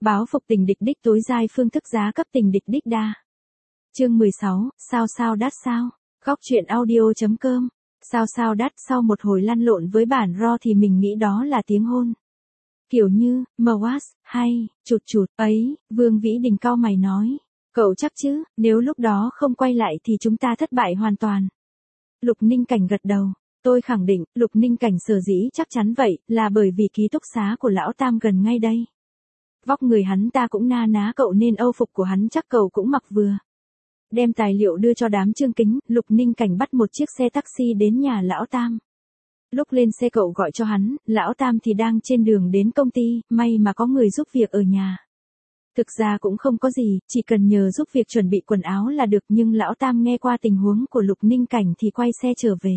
Báo phục tình địch đích tối giai phương thức giá cấp tình địch đích đa. Chương 16, sao đắt sao. Góc truyện audio.com. Sao đắt sau một hồi lăn lộn với bản ro thì mình nghĩ đó là tiếng hôn. Kiểu như, mwas, hay, chụt, ấy, Vương Vĩ Đình cau mày nói. Cậu chắc chứ, nếu lúc đó không quay lại thì chúng ta thất bại hoàn toàn. Lục Ninh Cảnh gật đầu. Tôi khẳng định, Lục Ninh Cảnh sở dĩ chắc chắn vậy, là bởi vì ký túc xá của lão Tam gần ngay đây. Vóc người hắn ta cũng na ná cậu nên âu phục của hắn chắc cậu cũng mặc vừa. Đem tài liệu đưa cho đám Trương Kính, Lục Ninh Cảnh bắt một chiếc xe taxi đến nhà lão Tam. Lúc lên xe cậu gọi cho hắn, lão Tam thì đang trên đường đến công ty, may mà có người giúp việc ở nhà. Thực ra cũng không có gì, chỉ cần nhờ giúp việc chuẩn bị quần áo là được, nhưng lão Tam nghe qua tình huống của Lục Ninh Cảnh thì quay xe trở về.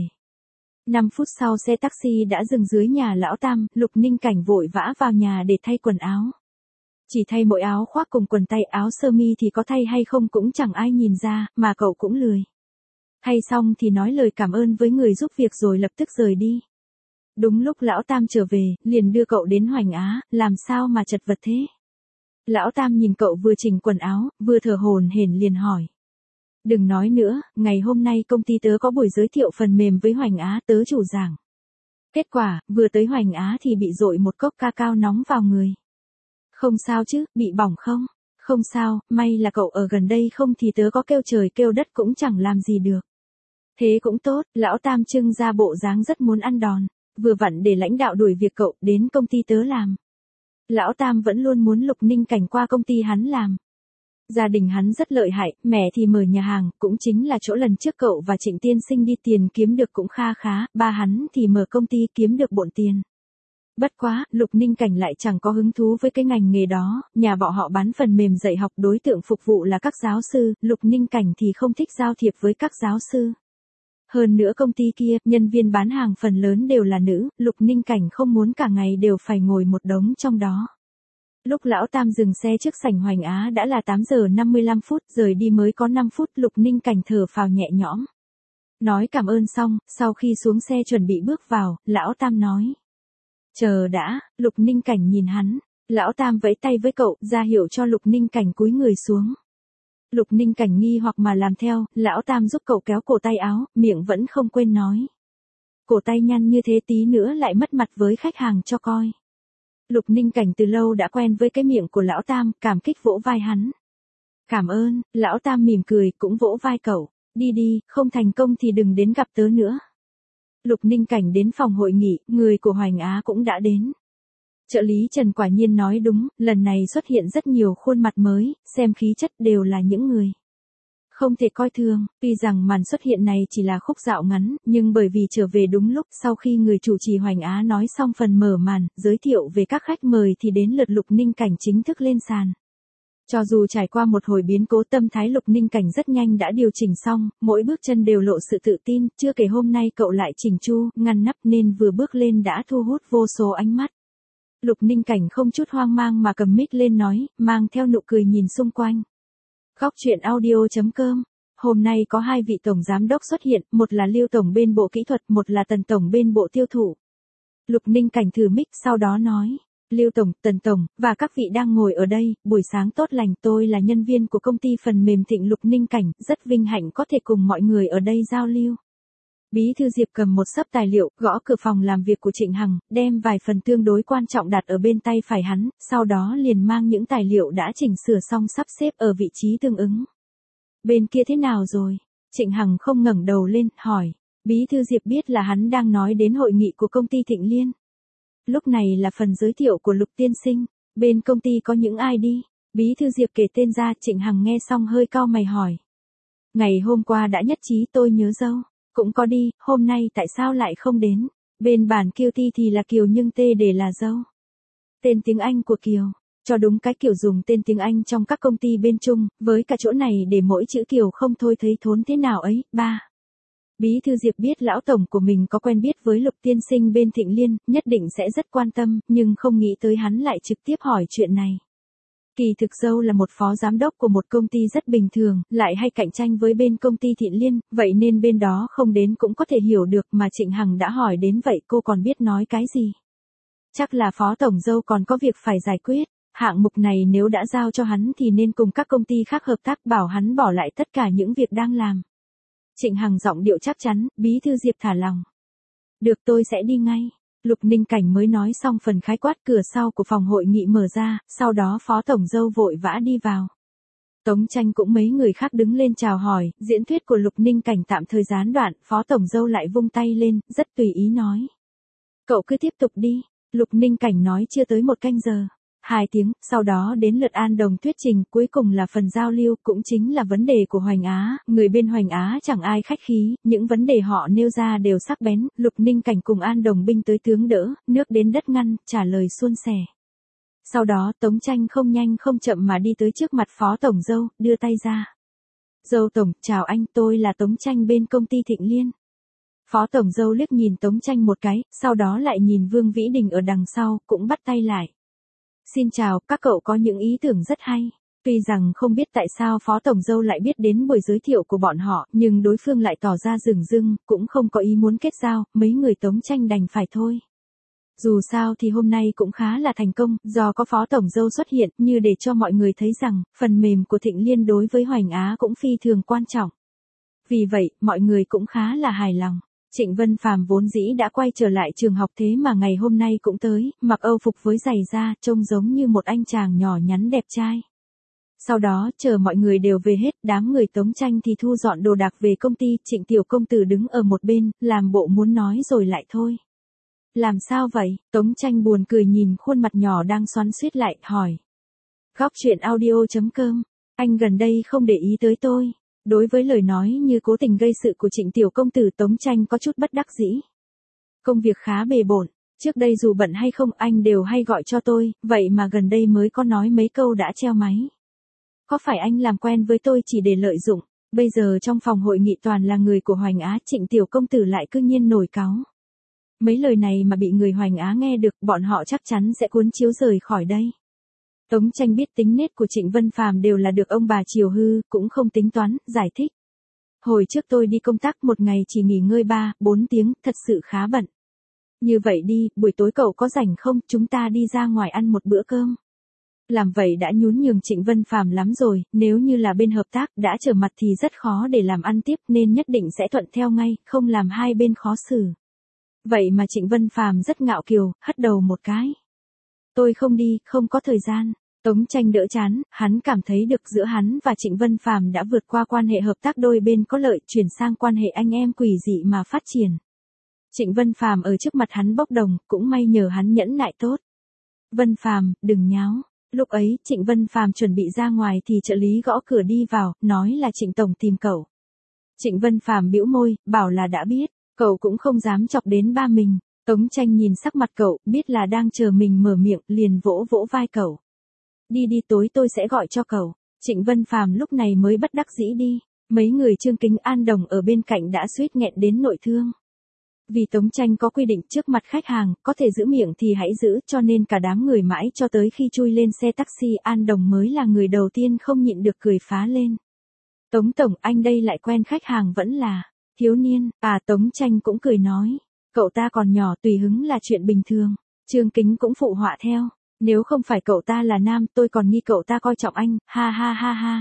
5 phút sau xe taxi đã dừng dưới nhà lão Tam, Lục Ninh Cảnh vội vã vào nhà để thay quần áo. Chỉ thay mỗi áo khoác cùng quần tay, áo sơ mi thì có thay hay không cũng chẳng ai nhìn ra, mà cậu cũng lười. Thay xong thì nói lời cảm ơn với người giúp việc rồi lập tức rời đi. Đúng lúc lão Tam trở về, liền đưa cậu đến Hoành Á, làm sao mà chật vật thế? Lão Tam nhìn cậu vừa chỉnh quần áo, vừa thở hổn hển liền hỏi. Đừng nói nữa, ngày hôm nay công ty tớ có buổi giới thiệu phần mềm với Hoành Á, tớ chủ giảng. Kết quả, vừa tới Hoành Á thì bị dội một cốc ca cao nóng vào người. Không sao chứ, bị bỏng không? Không sao, may là cậu ở gần đây không thì tớ có kêu trời kêu đất cũng chẳng làm gì được. Thế cũng tốt, lão Tam trưng ra bộ dáng rất muốn ăn đòn, vừa vặn để lãnh đạo đuổi việc cậu đến công ty tớ làm. Lão Tam vẫn luôn muốn Lục Ninh Cảnh qua công ty hắn làm. Gia đình hắn rất lợi hại, mẹ thì mở nhà hàng, cũng chính là chỗ lần trước cậu và Trịnh Tiên Sinh đi tiền kiếm được cũng kha khá, ba hắn thì mở công ty kiếm được bộn tiền. Bất quá, Lục Ninh Cảnh lại chẳng có hứng thú với cái ngành nghề đó, nhà bọn họ bán phần mềm dạy học, đối tượng phục vụ là các giáo sư, Lục Ninh Cảnh thì không thích giao thiệp với các giáo sư. Hơn nữa công ty kia, nhân viên bán hàng phần lớn đều là nữ, Lục Ninh Cảnh không muốn cả ngày đều phải ngồi một đống trong đó. Lúc lão Tam dừng xe trước sảnh Hoành Á đã là 8 giờ 55 phút, rời đi mới có 5 phút, Lục Ninh Cảnh thở phào nhẹ nhõm. Nói cảm ơn xong, sau khi xuống xe chuẩn bị bước vào, lão Tam nói. Chờ đã, Lục Ninh Cảnh nhìn hắn, lão Tam vẫy tay với cậu, ra hiệu cho Lục Ninh Cảnh cúi người xuống. Lục Ninh Cảnh nghi hoặc mà làm theo, lão Tam giúp cậu kéo cổ tay áo, miệng vẫn không quên nói. Cổ tay nhăn như thế tí nữa lại mất mặt với khách hàng cho coi. Lục Ninh Cảnh từ lâu đã quen với cái miệng của lão Tam, cảm kích vỗ vai hắn. Cảm ơn, lão Tam mỉm cười, cũng vỗ vai cậu. Đi, không thành công thì đừng đến gặp tớ nữa. Lục Ninh Cảnh đến phòng hội nghị, người của Hoành Á cũng đã đến. Trợ lý Trần quả nhiên nói đúng, lần này xuất hiện rất nhiều khuôn mặt mới, xem khí chất đều là những người không thể coi thường. Tuy rằng màn xuất hiện này chỉ là khúc dạo ngắn, nhưng bởi vì trở về đúng lúc, sau khi người chủ trì Hoành Á nói xong phần mở màn, giới thiệu về các khách mời thì đến lượt Lục Ninh Cảnh chính thức lên sàn. Cho dù trải qua một hồi biến cố, tâm thái Lục Ninh Cảnh rất nhanh đã điều chỉnh xong, mỗi bước chân đều lộ sự tự tin, chưa kể hôm nay cậu lại chỉnh chu, ngăn nắp nên vừa bước lên đã thu hút vô số ánh mắt. Lục Ninh Cảnh không chút hoang mang mà cầm mic lên nói, mang theo nụ cười nhìn xung quanh. Góc truyện audio.com. Hôm nay có 2 vị tổng giám đốc xuất hiện, một là Lưu tổng bên bộ kỹ thuật, một là Tần tổng bên bộ tiêu thụ. Lục Ninh Cảnh thử mic sau đó nói. Lưu tổng, Tần tổng, và các vị đang ngồi ở đây, buổi sáng tốt lành, tôi là nhân viên của công ty phần mềm Thịnh Lục Ninh Cảnh, rất vinh hạnh có thể cùng mọi người ở đây giao lưu. Bí thư Diệp cầm một xấp tài liệu, gõ cửa phòng làm việc của Trịnh Hằng, đem vài phần tương đối quan trọng đặt ở bên tay phải hắn, sau đó liền mang những tài liệu đã chỉnh sửa xong sắp xếp ở vị trí tương ứng. Bên kia thế nào rồi? Trịnh Hằng không ngẩng đầu lên, hỏi. Bí thư Diệp biết là hắn đang nói đến hội nghị của công ty Thịnh Liên. Lúc này là phần giới thiệu của Lục tiên sinh, bên công ty có những ai đi? Bí thư Diệp kể tên ra, Trịnh Hằng nghe xong hơi cau mày hỏi. Ngày hôm qua đã nhất trí, tôi nhớ dâu. Cũng có đi, hôm nay tại sao lại không đến? Bên bản QT thì là Kiều nhưng T để là dâu. Tên tiếng Anh của Kiều, cho đúng cái kiểu dùng tên tiếng Anh trong các công ty bên Trung, với cả chỗ này để mỗi chữ Kiều không thôi thấy thốn thế nào ấy. 3. Bí thư Diệp biết lão tổng của mình có quen biết với Lục tiên sinh bên Thịnh Liên, nhất định sẽ rất quan tâm, nhưng không nghĩ tới hắn lại trực tiếp hỏi chuyện này. Kỳ thực dâu là một phó giám đốc của một công ty rất bình thường, lại hay cạnh tranh với bên công ty Thịnh Liên, vậy nên bên đó không đến cũng có thể hiểu được, mà Trịnh Hằng đã hỏi đến vậy cô còn biết nói cái gì. Chắc là phó tổng dâu còn có việc phải giải quyết. Hạng mục này nếu đã giao cho hắn thì nên cùng các công ty khác hợp tác, bảo hắn bỏ lại tất cả những việc đang làm. Trịnh Hằng giọng điệu chắc chắn, bí thư Diệp thả lòng. Được, tôi sẽ đi ngay. Lục Ninh Cảnh mới nói xong phần khái quát, cửa sau của phòng hội nghị mở ra, sau đó Phó Tổng Dâu vội vã đi vào. Tống Tranh cũng mấy người khác đứng lên chào hỏi, diễn thuyết của Lục Ninh Cảnh tạm thời gián đoạn, Phó Tổng Dâu lại vung tay lên, rất tùy ý nói. Cậu cứ tiếp tục đi. Lục Ninh Cảnh nói chưa tới 1 canh giờ. 2 tiếng, sau đó đến lượt An Đồng thuyết trình, cuối cùng là phần giao lưu, cũng chính là vấn đề của Hoành Á, người bên Hoành Á chẳng ai khách khí, những vấn đề họ nêu ra đều sắc bén, Lục Ninh Cảnh cùng An Đồng binh tới tướng đỡ, nước đến đất ngăn, trả lời suôn sẻ. Sau đó Tống Tranh không nhanh không chậm mà đi tới trước mặt Phó Tổng Dâu, đưa tay ra. Dâu Tổng, chào anh, tôi là Tống Tranh bên công ty Thịnh Liên. Phó Tổng Dâu liếc nhìn Tống Tranh một cái, sau đó lại nhìn Vương Vĩ Đình ở đằng sau, cũng bắt tay lại. Xin chào, các cậu có những ý tưởng rất hay. Tuy rằng không biết tại sao Phó Tổng Dâu lại biết đến buổi giới thiệu của bọn họ, nhưng đối phương lại tỏ ra dửng dưng, cũng không có ý muốn kết giao, mấy người Tống Tranh đành phải thôi. Dù sao thì hôm nay cũng khá là thành công, do có Phó Tổng Dâu xuất hiện, như để cho mọi người thấy rằng, phần mềm của Thịnh Liên đối với Hoành Á cũng phi thường quan trọng. Vì vậy, mọi người cũng khá là hài lòng. Trịnh Vân Phàm vốn dĩ đã quay trở lại trường học, thế mà ngày hôm nay cũng tới, mặc Âu phục với giày da, trông giống như một anh chàng nhỏ nhắn đẹp trai. Sau đó, chờ mọi người đều về hết, đám người Tống Tranh thì thu dọn đồ đạc về công ty, Trịnh Tiểu Công Tử đứng ở một bên, làm bộ muốn nói rồi lại thôi. Làm sao vậy? Tống Tranh buồn cười nhìn khuôn mặt nhỏ đang xoắn xuýt lại, hỏi. Góc chuyện audio.com, anh gần đây không để ý tới tôi. Đối với lời nói như cố tình gây sự của Trịnh Tiểu Công Tử, Tống Tranh có chút bất đắc dĩ. Công việc khá bề bộn, trước đây dù bận hay không anh đều hay gọi cho tôi, vậy mà gần đây mới có nói mấy câu đã treo máy. Có phải anh làm quen với tôi chỉ để lợi dụng, bây giờ trong phòng hội nghị toàn là người của Hoành Á, Trịnh Tiểu Công Tử lại cứ nhiên nổi cáu. Mấy lời này mà bị người Hoành Á nghe được, bọn họ chắc chắn sẽ cuốn chiếu rời khỏi đây. Tống Tranh biết tính nết của Trịnh Vân Phàm đều là được ông bà chiều hư, cũng không tính toán, giải thích. Hồi trước tôi đi công tác một ngày chỉ nghỉ ngơi 3-4 tiếng, thật sự khá bận. Như vậy đi, buổi tối cậu có rảnh không, chúng ta đi ra ngoài ăn một bữa cơm. Làm vậy đã nhún nhường Trịnh Vân Phàm lắm rồi, nếu như là bên hợp tác đã trở mặt thì rất khó để làm ăn tiếp, nên nhất định sẽ thuận theo ngay, không làm hai bên khó xử. Vậy mà Trịnh Vân Phàm rất ngạo kiều, hất đầu một cái. Tôi không đi, không có thời gian. Tống Tranh đỡ chán, hắn cảm thấy được giữa hắn và Trịnh Vân Phàm đã vượt qua quan hệ hợp tác đôi bên có lợi, chuyển sang quan hệ anh em quỷ dị mà phát triển. Trịnh Vân Phàm ở trước mặt hắn bốc đồng, cũng may nhờ hắn nhẫn nại tốt. Vân Phàm, đừng nháo. Lúc ấy, Trịnh Vân Phàm chuẩn bị ra ngoài thì trợ lý gõ cửa đi vào, nói là Trịnh Tổng tìm cậu. Trịnh Vân Phàm bĩu môi, bảo là đã biết, cậu cũng không dám chọc đến ba mình. Tống Tranh nhìn sắc mặt cậu, biết là đang chờ mình mở miệng, liền vỗ vỗ vai cậu. Đi đi, tối tôi sẽ gọi cho cậu. Trịnh Vân Phàm lúc này mới bất đắc dĩ đi. Mấy người Trương Kính An Đồng ở bên cạnh đã suýt nghẹn đến nội thương. Vì Tống Tranh có quy định trước mặt khách hàng, có thể giữ miệng thì hãy giữ, cho nên cả đám người mãi cho tới khi chui lên xe taxi, An Đồng mới là người đầu tiên không nhịn được cười phá lên. Tống Tổng, anh đây lại quen khách hàng vẫn là thiếu niên, Tống Tranh cũng cười nói. Cậu ta còn nhỏ, tùy hứng là chuyện bình thường. Trương Kính cũng phụ họa theo. Nếu không phải cậu ta là nam, tôi còn nghi cậu ta coi trọng anh, ha ha ha ha.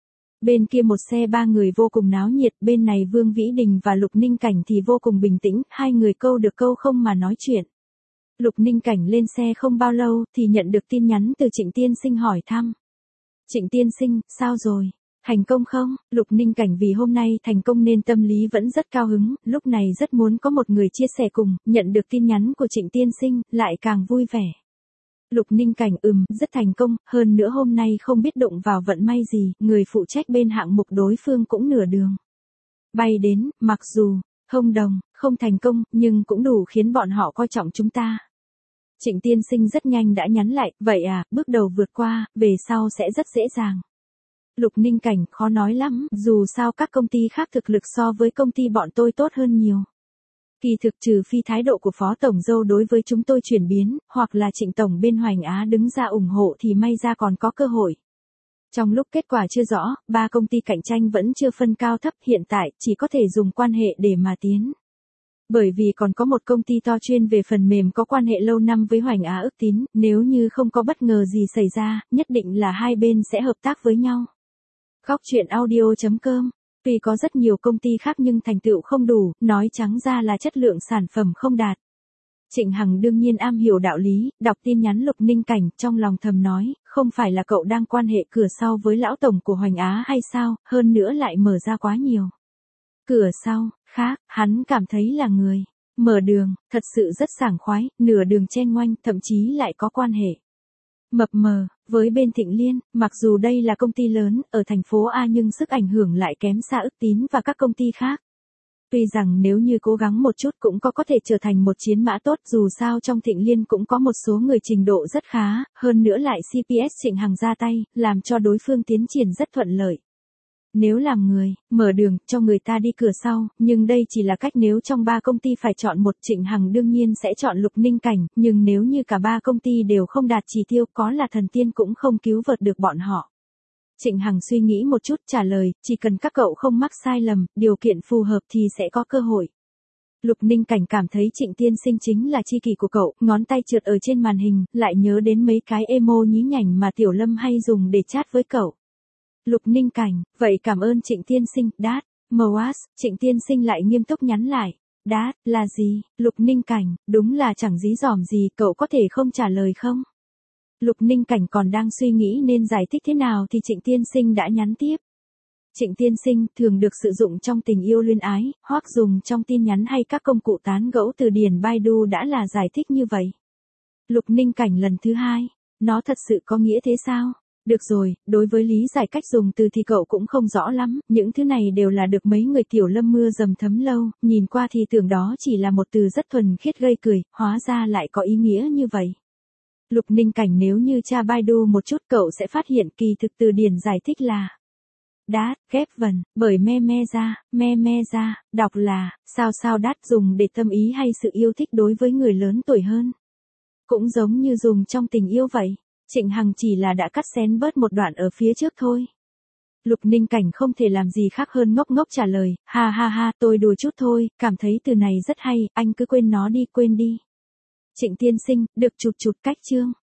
Bên kia một xe 3 người vô cùng náo nhiệt, bên này Vương Vĩ Đình và Lục Ninh Cảnh thì vô cùng bình tĩnh, hai người câu được câu không mà nói chuyện. Lục Ninh Cảnh lên xe không bao lâu thì nhận được tin nhắn từ Trịnh Tiên Sinh hỏi thăm. Trịnh Tiên Sinh, sao rồi? Thành công không? Lục Ninh Cảnh vì hôm nay thành công nên tâm lý vẫn rất cao hứng, lúc này rất muốn có một người chia sẻ cùng, nhận được tin nhắn của Trịnh Tiên Sinh, lại càng vui vẻ. Lục Ninh Cảnh rất thành công, hơn nữa hôm nay không biết đụng vào vận may gì, người phụ trách bên hạng mục đối phương cũng nửa đường bay đến, mặc dù không đồng, không thành công, nhưng cũng đủ khiến bọn họ coi trọng chúng ta. Trịnh Tiên Sinh rất nhanh đã nhắn lại, vậy bước đầu vượt qua, về sau sẽ rất dễ dàng. Lục Ninh Cảnh, khó nói lắm, dù sao các công ty khác thực lực so với công ty bọn tôi tốt hơn nhiều. Kỳ thực trừ phi thái độ của Phó Tổng Dâu đối với chúng tôi chuyển biến, hoặc là Trịnh Tổng bên Hoành Á đứng ra ủng hộ thì may ra còn có cơ hội. Trong lúc kết quả chưa rõ, 3 công ty cạnh tranh vẫn chưa phân cao thấp, hiện tại chỉ có thể dùng quan hệ để mà tiến. Bởi vì còn có một công ty to chuyên về phần mềm có quan hệ lâu năm với Hoành Á Ước Tín, nếu như không có bất ngờ gì xảy ra, nhất định là hai bên sẽ hợp tác với nhau. Góc truyện audio.com. Tuy có rất nhiều công ty khác nhưng thành tựu không đủ, nói trắng ra là chất lượng sản phẩm không đạt. Trịnh Hằng đương nhiên am hiểu đạo lý, đọc tin nhắn Lục Ninh Cảnh, trong lòng thầm nói, không phải là cậu đang quan hệ cửa sau với lão tổng của Hoành Á hay sao, hơn nữa lại mở ra quá nhiều. Cửa sau, khác, hắn cảm thấy là người mở đường, thật sự rất sảng khoái, nửa đường chen ngoanh, thậm chí lại có quan hệ mập mờ với bên Thịnh Liên, mặc dù đây là công ty lớn ở thành phố A nhưng sức ảnh hưởng lại kém xa Ước Tín và các công ty khác. Tuy rằng nếu như cố gắng một chút cũng có thể trở thành một chiến mã tốt, dù sao trong Thịnh Liên cũng có một số người trình độ rất khá, hơn nữa lại CPS Trịnh Hằng ra tay, làm cho đối phương tiến triển rất thuận lợi. Nếu làm người, mở đường, cho người ta đi cửa sau, nhưng đây chỉ là cách nếu trong ba công ty phải chọn một, Trịnh Hằng đương nhiên sẽ chọn Lục Ninh Cảnh, nhưng nếu như cả ba công ty đều không đạt chỉ tiêu, có là thần tiên cũng không cứu vớt được bọn họ. Trịnh Hằng suy nghĩ một chút trả lời, chỉ cần các cậu không mắc sai lầm, điều kiện phù hợp thì sẽ có cơ hội. Lục Ninh Cảnh cảm thấy Trịnh tiên sinh chính là tri kỷ của cậu, ngón tay trượt ở trên màn hình, lại nhớ đến mấy cái emo nhí nhảnh mà Tiểu Lâm hay dùng để chat với cậu. Lục Ninh Cảnh, vậy cảm ơn Trịnh tiên sinh, đát, Moas, Trịnh tiên sinh lại nghiêm túc nhắn lại. Đát, là gì? Lục Ninh Cảnh, đúng là chẳng dí dỏm gì, cậu có thể không trả lời không? Lục Ninh Cảnh còn đang suy nghĩ nên giải thích thế nào thì Trịnh tiên sinh đã nhắn tiếp. Trịnh tiên sinh thường được sử dụng trong tình yêu luyến ái, hoặc dùng trong tin nhắn hay các công cụ tán gẫu, từ điển Baidu đã là giải thích như vậy. Lục Ninh Cảnh lần thứ hai, nó thật sự có nghĩa thế sao? Được rồi, đối với lý giải cách dùng từ thì cậu cũng không rõ lắm, những thứ này đều là được mấy người Tiểu Lâm mưa dầm thấm lâu, nhìn qua thì tưởng đó chỉ là một từ rất thuần khiết gây cười, hóa ra lại có ý nghĩa như vậy. Lục Ninh Cảnh nếu như tra Baidu một chút cậu sẽ phát hiện kỳ thực từ điển giải thích là đát, ghép vần, bởi me ra, đọc là, sao đát, dùng để tâm ý hay sự yêu thích đối với người lớn tuổi hơn. Cũng giống như dùng trong tình yêu vậy. Trịnh Hằng chỉ là đã cắt xén bớt một đoạn ở phía trước thôi. Lục Ninh Cảnh không thể làm gì khác hơn ngốc ngốc trả lời, ha, tôi đùa chút thôi, cảm thấy từ này rất hay, anh cứ quên nó đi, quên đi. Trịnh tiên sinh, được chụt cách chương.